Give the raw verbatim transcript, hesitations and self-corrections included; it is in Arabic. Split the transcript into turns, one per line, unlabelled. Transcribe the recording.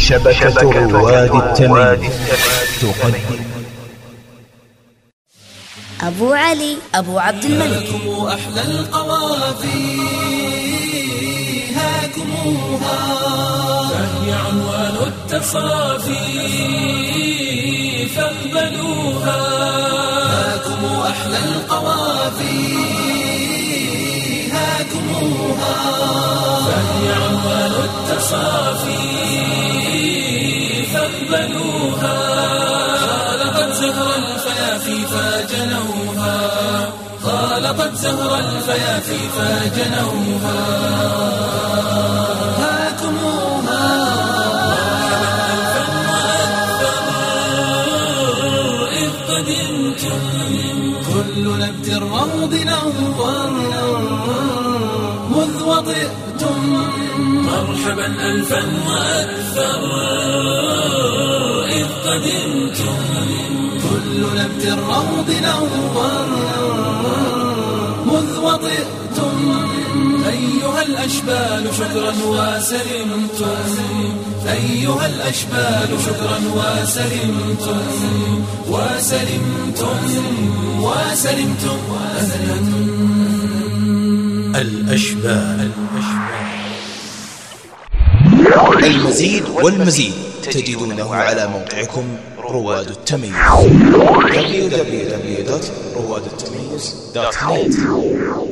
شبكة رواد التمييز تقدم
أبو علي أبو عبد الملك.
هاكم أحلى القوافي هاكموها، فهي عنوان التصافي فاقبلوها. هاكم أحلى القوافي هاكموها، فهي عنوان التصافي فاقبلوها. خالقت زهر الفيافي فجنوها، خالقت زهر الفيافي فجنوها. هاكموها إذ قدمتم، كل نبت الروض نور مذ وطئتم. مرحبا ألفا وأكثر إذ قدمتم، كل نبت الروض نور مذ وطئتم. أيها الأشبال شكرا وسلمتم، أيها الأشبال شكرا وسلمتم، وسلمتم وسلمتم أهلا.
الأشبال. المزيد والمزيد تجدونه على موقعكم رواد التمييز دبليو دبليو دبليو دوت رواد التمييز دوت نت.